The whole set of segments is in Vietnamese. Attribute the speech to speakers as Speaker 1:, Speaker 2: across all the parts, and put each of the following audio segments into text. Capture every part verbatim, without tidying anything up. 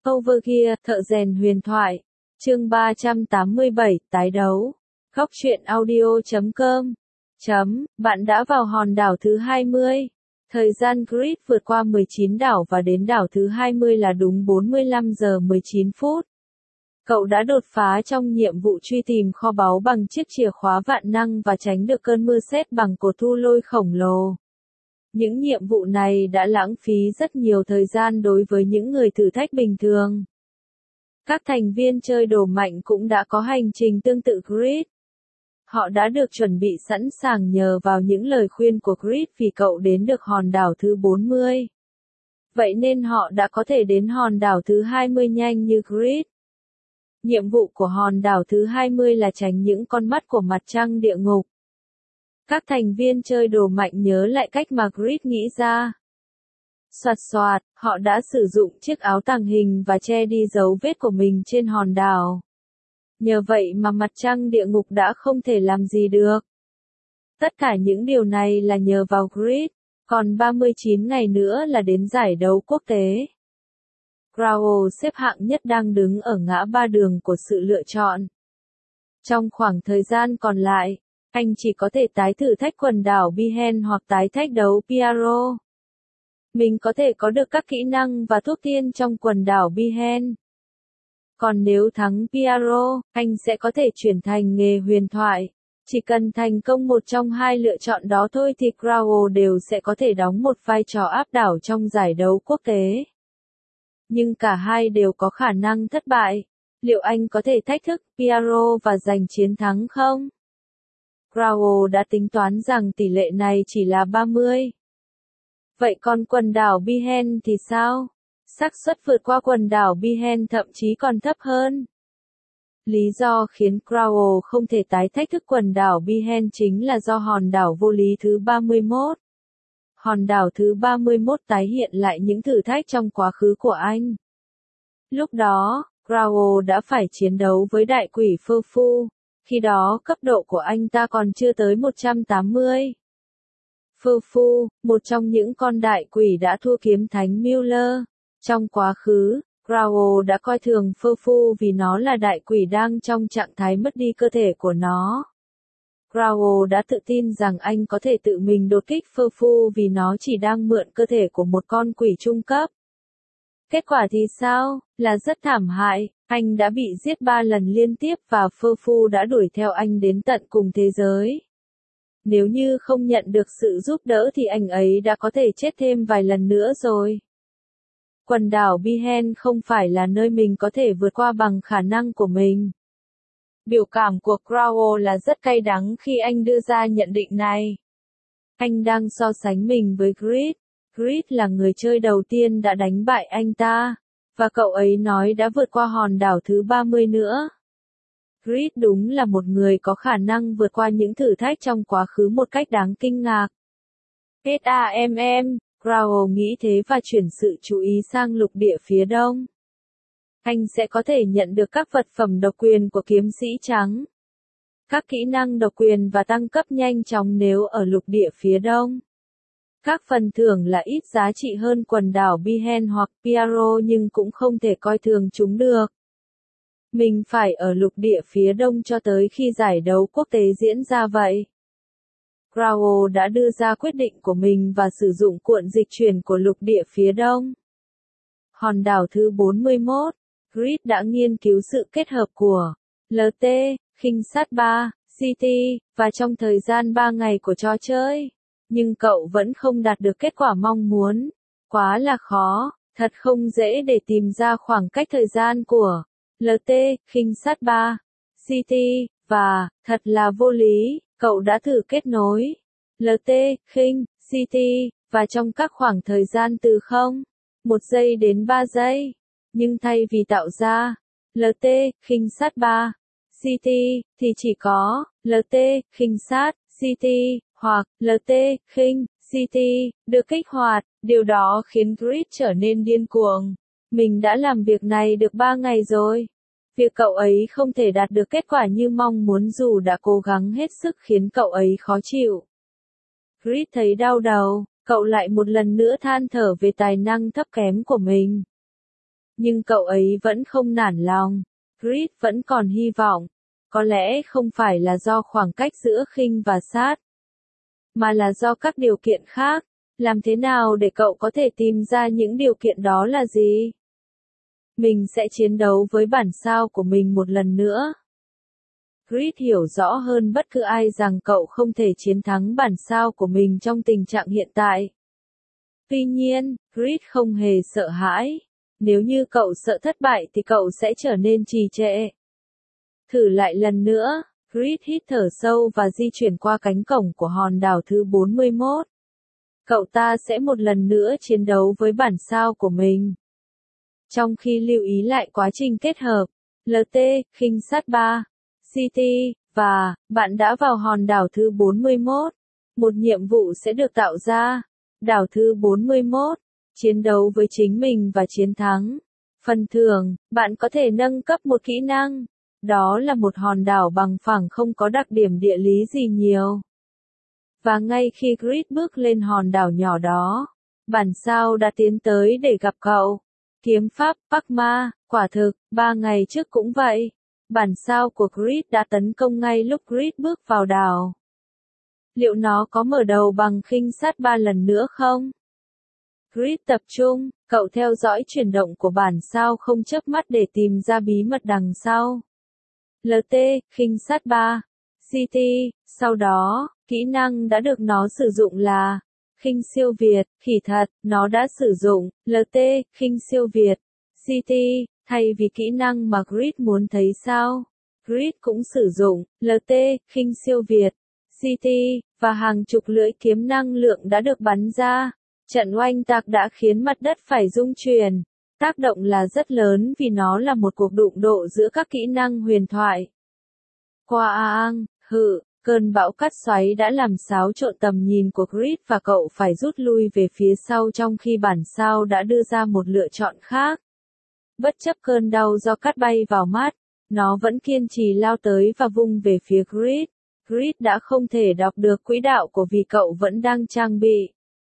Speaker 1: Overgear, thợ rèn huyền thoại. Chương ba trăm tám mươi bảy, tái đấu. Góc truyện audio chấm com. Chấm, bạn đã vào hòn đảo thứ hai mươi. Thời gian grid vượt qua mười chín đảo và đến đảo thứ hai mươi là đúng bốn mươi lăm giờ mười chín phút. Cậu đã đột phá trong nhiệm vụ truy tìm kho báu bằng chiếc chìa khóa vạn năng và tránh được cơn mưa sét bằng cột thu lôi khổng lồ. Những nhiệm vụ này đã lãng phí rất nhiều thời gian đối với những người thử thách bình thường. Các thành viên chơi đồ mạnh cũng đã có hành trình tương tự Grid. Họ đã được chuẩn bị sẵn sàng nhờ vào những lời khuyên của Grid vì cậu đến được hòn đảo thứ bốn mươi. Vậy nên họ đã có thể đến hòn đảo thứ hai mươi nhanh như Grid. Nhiệm vụ của hòn đảo thứ hai mươi là tránh những con mắt của mặt trăng địa ngục. Các thành viên chơi đồ mạnh nhớ lại cách mà Grid nghĩ ra. Soạt soạt, họ đã sử dụng chiếc áo tàng hình và che đi dấu vết của mình trên hòn đảo. Nhờ vậy mà mặt trăng địa ngục đã không thể làm gì được. Tất cả những điều này là nhờ vào Grid, còn ba mươi chín ngày nữa là đến giải đấu quốc tế. Growl xếp hạng nhất đang đứng ở ngã ba đường của sự lựa chọn. Trong khoảng thời gian còn lại, anh chỉ có thể tái thử thách quần đảo Bihen hoặc tái thách đấu Piaro. Mình có thể có được các kỹ năng và thuốc tiên trong quần đảo Bihen. Còn nếu thắng Piaro, anh sẽ có thể chuyển thành nghề huyền thoại. Chỉ cần thành công một trong hai lựa chọn đó thôi thì Growl đều sẽ có thể đóng một vai trò áp đảo trong giải đấu quốc tế. Nhưng cả hai đều có khả năng thất bại. Liệu anh có thể thách thức Piaro và giành chiến thắng không? Growl đã tính toán rằng tỷ lệ này chỉ là ba mươi. Vậy còn quần đảo Bihen thì sao? Xác suất vượt qua quần đảo Bihen thậm chí còn thấp hơn. Lý do khiến Growl không thể tái thách thức quần đảo Bihen chính là do hòn đảo vô lý thứ ba mươi mốt. Hòn đảo thứ ba mươi mốt tái hiện lại những thử thách trong quá khứ của anh. Lúc đó, Growl đã phải chiến đấu với đại quỷ Phơ Phu. Khi đó cấp độ của anh ta còn chưa tới một trăm tám mươi. Phơ Phu, một trong những con đại quỷ đã thua kiếm thánh Mueller. Trong quá khứ, Growl đã coi thường Phơ Phu vì nó là đại quỷ đang trong trạng thái mất đi cơ thể của nó. Growl đã tự tin rằng anh có thể tự mình đột kích Phơ Phu vì nó chỉ đang mượn cơ thể của một con quỷ trung cấp. Kết quả thì sao? Là rất thảm hại, anh đã bị giết ba lần liên tiếp và Phơ Phu đã đuổi theo anh đến tận cùng thế giới. Nếu như không nhận được sự giúp đỡ thì anh ấy đã có thể chết thêm vài lần nữa rồi. Quần đảo Bihen không phải là nơi mình có thể vượt qua bằng khả năng của mình. Biểu cảm của Growl là rất cay đắng khi anh đưa ra nhận định này. Anh đang so sánh mình với Grid. Grid là người chơi đầu tiên đã đánh bại anh ta, và cậu ấy nói đã vượt qua hòn đảo thứ ba mươi nữa. Grid đúng là một người có khả năng vượt qua những thử thách trong quá khứ một cách đáng kinh ngạc. SAMM, Growl nghĩ thế và chuyển sự chú ý sang lục địa phía đông. Anh sẽ có thể nhận được các vật phẩm độc quyền của kiếm sĩ trắng. Các kỹ năng độc quyền và tăng cấp nhanh chóng nếu ở lục địa phía đông. Các phần thưởng là ít giá trị hơn quần đảo Bihen hoặc Piaro nhưng cũng không thể coi thường chúng được. Mình phải ở lục địa phía đông cho tới khi giải đấu quốc tế diễn ra vậy. Growl đã đưa ra quyết định của mình và sử dụng cuộn dịch chuyển của lục địa phía đông. Hòn đảo thứ bốn mươi mốt, Grid đã nghiên cứu sự kết hợp của lờ tê, khinh sát ba, xê tê, và trong thời gian ba ngày của trò chơi. Nhưng cậu vẫn không đạt được kết quả mong muốn. Quá là khó, thật không dễ để tìm ra khoảng cách thời gian của lờ tê, khinh sát ba, xê tê, và, thật là vô lý, cậu đã thử kết nối lờ tê, khinh, xê tê, và trong các khoảng thời gian từ không, một giây đến ba giây. Nhưng thay vì tạo ra lờ tê, khinh sát ba, xê tê, thì chỉ có lờ tê, khinh sát, xê tê, hoặc lờ tê, khinh, xê tê, được kích hoạt. Điều đó khiến Grid trở nên điên cuồng. Mình đã làm việc này được ba ngày rồi. Việc cậu ấy không thể đạt được kết quả như mong muốn dù đã cố gắng hết sức khiến cậu ấy khó chịu. Grid thấy đau đầu, cậu lại một lần nữa than thở về tài năng thấp kém của mình. Nhưng cậu ấy vẫn không nản lòng. Grid vẫn còn hy vọng. Có lẽ không phải là do khoảng cách giữa khinh và sát, mà là do các điều kiện khác. Làm thế nào để cậu có thể tìm ra những điều kiện đó là gì? Mình sẽ chiến đấu với bản sao của mình một lần nữa. Grid hiểu rõ hơn bất cứ ai rằng cậu không thể chiến thắng bản sao của mình trong tình trạng hiện tại. Tuy nhiên, Grid không hề sợ hãi. Nếu như cậu sợ thất bại thì cậu sẽ trở nên trì trệ. Thử lại lần nữa, Grid hít thở sâu và di chuyển qua cánh cổng của hòn đảo thứ bốn mươi mốt. Cậu ta sẽ một lần nữa chiến đấu với bản sao của mình. Trong khi lưu ý lại quá trình kết hợp, lờ tê, khinh sát ba, xê tê, và, bạn đã vào hòn đảo thứ bốn mươi mốt. Một nhiệm vụ sẽ được tạo ra. Đảo thứ bốn mươi mốt, chiến đấu với chính mình và chiến thắng. Phần thưởng, bạn có thể nâng cấp một kỹ năng. Đó là một hòn đảo bằng phẳng không có đặc điểm địa lý gì nhiều. Và ngay khi Grid bước lên hòn đảo nhỏ đó, bản sao đã tiến tới để gặp cậu. Kiếm pháp, Pakma, quả thực, ba ngày trước cũng vậy. Bản sao của Grid đã tấn công ngay lúc Grid bước vào đảo. Liệu nó có mở đầu bằng khinh sát ba lần nữa không? Grid tập trung, cậu theo dõi chuyển động của bản sao không chớp mắt để tìm ra bí mật đằng sau. lờ tê, khinh sát ba, xê tê, sau đó, kỹ năng đã được nó sử dụng là khinh siêu việt, khỉ thật, nó đã sử dụng lờ tê, khinh siêu việt, xê tê, thay vì kỹ năng mà Grid muốn thấy sao? Grid cũng sử dụng lờ tê, khinh siêu việt, xê tê, và hàng chục lưỡi kiếm năng lượng đã được bắn ra. Trận oanh tạc đã khiến mặt đất phải rung chuyển. Tác động là rất lớn vì nó là một cuộc đụng độ giữa các kỹ năng huyền thoại. Qua ang, hự, cơn bão cát xoáy đã làm xáo trộn tầm nhìn của Grid và cậu phải rút lui về phía sau trong khi bản sao đã đưa ra một lựa chọn khác. Bất chấp cơn đau do cát bay vào mắt, nó vẫn kiên trì lao tới và vung về phía Grid. Grid đã không thể đọc được quỹ đạo của vì cậu vẫn đang trang bị.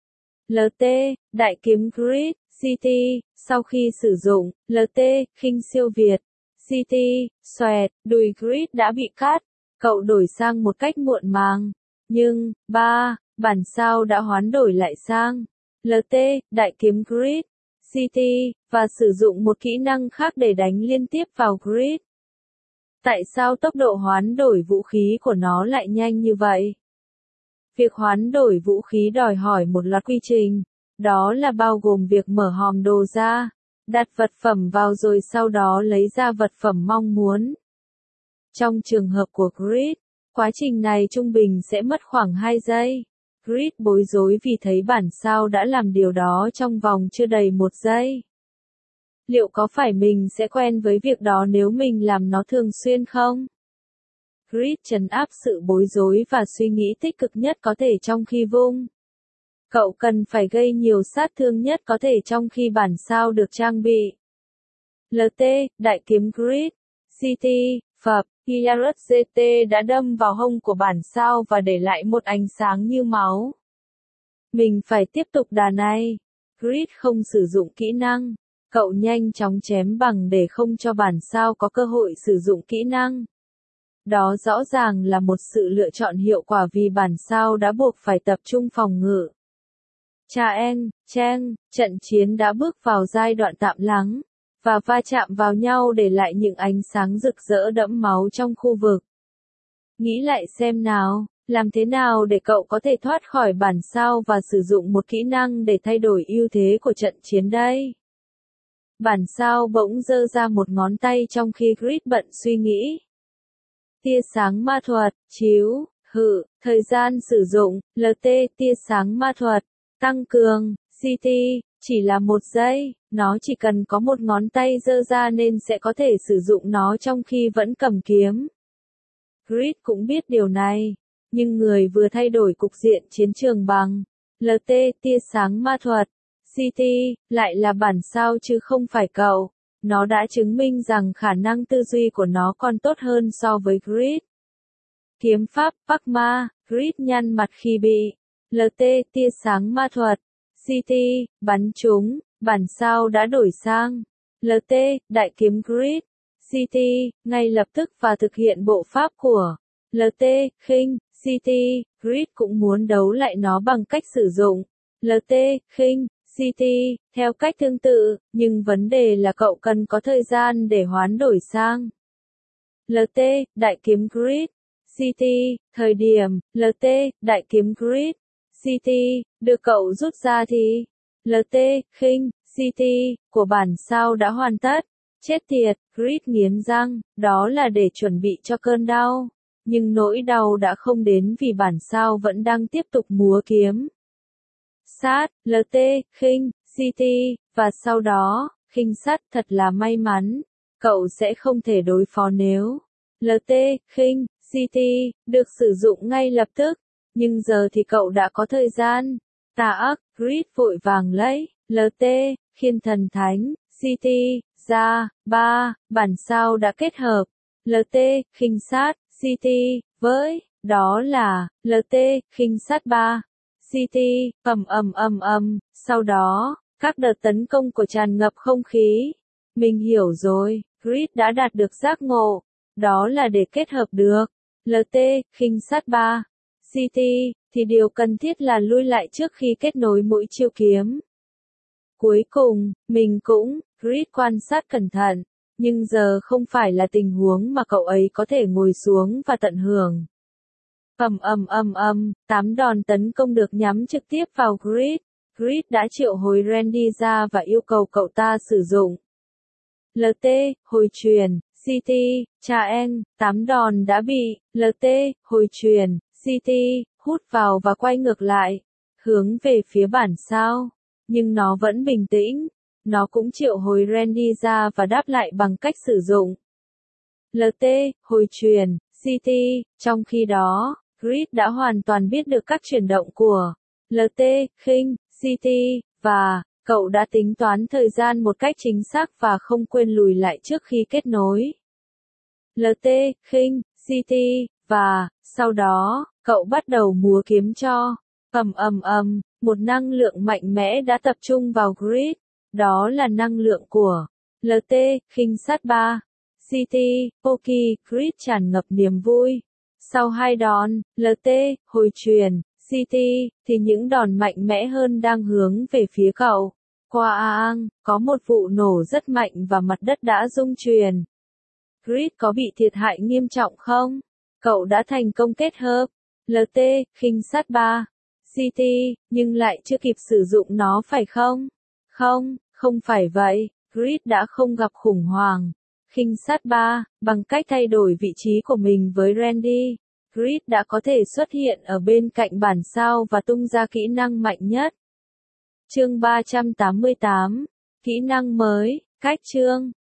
Speaker 1: lờ tê, đại kiếm Grid, xê tê, sau khi sử dụng, lờ tê, khinh siêu việt, xê tê, xoẹt, đùi Grid đã bị cắt, cậu đổi sang một cách muộn màng. Nhưng, ba, bản sao đã hoán đổi lại sang, lờ tê, đại kiếm Grid, xê tê, và sử dụng một kỹ năng khác để đánh liên tiếp vào Grid. Tại sao tốc độ hoán đổi vũ khí của nó lại nhanh như vậy? Việc hoán đổi vũ khí đòi hỏi một loạt quy trình, đó là bao gồm việc mở hòm đồ ra, đặt vật phẩm vào rồi sau đó lấy ra vật phẩm mong muốn. Trong trường hợp của Grid, quá trình này trung bình sẽ mất khoảng hai giây. Grid bối rối vì thấy bản sao đã làm điều đó trong vòng chưa đầy một giây. Liệu có phải mình sẽ quen với việc đó nếu mình làm nó thường xuyên không? Grid trấn áp sự bối rối và suy nghĩ tích cực nhất có thể trong khi vung. Cậu cần phải gây nhiều sát thương nhất có thể trong khi bản sao được trang bị. lờ tê, đại kiếm Grid, xê tê, phập, Yarut-gt đã đâm vào hông của bản sao và để lại một ánh sáng như máu. Mình phải tiếp tục đà này. Grid không sử dụng kỹ năng. Cậu nhanh chóng chém bằng để không cho bản sao có cơ hội sử dụng kỹ năng. Đó rõ ràng là một sự lựa chọn hiệu quả vì bản sao đã buộc phải tập trung phòng ngự. Chaeng, Cheng, trận chiến đã bước vào giai đoạn tạm lắng, và va chạm vào nhau để lại những ánh sáng rực rỡ đẫm máu trong khu vực. Nghĩ lại xem nào, làm thế nào để cậu có thể thoát khỏi bản sao và sử dụng một kỹ năng để thay đổi ưu thế của trận chiến đây? Bản sao bỗng giơ ra một ngón tay trong khi Grid bận suy nghĩ. Tia sáng ma thuật, chiếu, hự, thời gian sử dụng, lờ tê, tia sáng ma thuật, tăng cường, xê tê, chỉ là một giây, nó chỉ cần có một ngón tay giơ ra nên sẽ có thể sử dụng nó trong khi vẫn cầm kiếm. Grid cũng biết điều này, nhưng người vừa thay đổi cục diện chiến trường bằng lờ tê, tia sáng ma thuật, xê tê, lại là bản sao chứ không phải cậu. Nó đã chứng minh rằng khả năng tư duy của nó còn tốt hơn so với Grid. Kiếm pháp, Pakma, Grid nhăn mặt khi bị lờ tê, tia sáng ma thuật, xê tê, bắn trúng, bản sao đã đổi sang lờ tê, đại kiếm Grid, City, ngay lập tức và thực hiện bộ pháp của lờ tê, khinh, City, Grid cũng muốn đấu lại nó bằng cách sử dụng lờ tê, khinh, City, theo cách tương tự, nhưng vấn đề là cậu cần có thời gian để hoán đổi sang lờ tê, đại kiếm Grid, City, thời điểm lờ tê, đại kiếm Grid, City, được cậu rút ra thì lờ tê, khinh, City, của bản sao đã hoàn tất. Chết tiệt, Grid nghiến răng, đó là để chuẩn bị cho cơn đau. Nhưng nỗi đau đã không đến vì bản sao vẫn đang tiếp tục múa kiếm. Sát, lờ tê, khinh, City, và sau đó, khinh sát thật là may mắn. Cậu sẽ không thể đối phó nếu lờ tê, khinh, City, được sử dụng ngay lập tức. Nhưng giờ thì cậu đã có thời gian. Tà ác, Grid vội vàng lấy lờ tê, khiên thần thánh, City, ra, ba, bản sao đã kết hợp lờ tê, khinh sát, City, với, đó là, lờ tê, khinh sát ba, City, ầm ầm ầm ầm, sau đó, các đợt tấn công của tràn ngập không khí. Mình hiểu rồi, Grid đã đạt được giác ngộ, đó là để kết hợp được lờ tê, khinh sát ba, City, thì điều cần thiết là lui lại trước khi kết nối mũi chiêu kiếm. Cuối cùng, mình cũng, Grid quan sát cẩn thận, nhưng giờ không phải là tình huống mà cậu ấy có thể ngồi xuống và tận hưởng. Ầm ầm ầm ầm, tám đòn tấn công được nhắm trực tiếp vào Grid. Grid đã triệu hồi Randy ra và yêu cầu cậu ta sử dụng lờ tê, hồi truyền, City, cha en, tám đòn đã bị lờ tê, hồi truyền, City, hút vào và quay ngược lại, hướng về phía bản sao. Nhưng nó vẫn bình tĩnh. Nó cũng triệu hồi Randy ra và đáp lại bằng cách sử dụng lờ tê, hồi truyền, City. Trong khi đó, Grid đã hoàn toàn biết được các chuyển động của lờ tê, khinh, City, và cậu đã tính toán thời gian một cách chính xác và không quên lùi lại trước khi kết nối lờ tê, khinh, City, và sau đó, cậu bắt đầu múa kiếm cho ầm ầm ầm, một năng lượng mạnh mẽ đã tập trung vào Grid. Đó là năng lượng của lờ tê, khinh sát ba, City, Poki, Grid tràn ngập niềm vui. Sau hai đòn, lờ tê, hồi truyền, City, thì những đòn mạnh mẽ hơn đang hướng về phía cậu. Qua Aang, có một vụ nổ rất mạnh và mặt đất đã rung chuyển. Grid có bị thiệt hại nghiêm trọng không? Cậu đã thành công kết hợp lờ tê, khinh sát ba, City, nhưng lại chưa kịp sử dụng nó phải không? Không, không phải vậy, Grid đã không gặp khủng hoảng. Khinh sát ba, bằng cách thay đổi vị trí của mình với Randy, Grid đã có thể xuất hiện ở bên cạnh bản sao và tung ra kỹ năng mạnh nhất. Chương ba trăm tám mươi tám, kỹ năng mới, cách chương.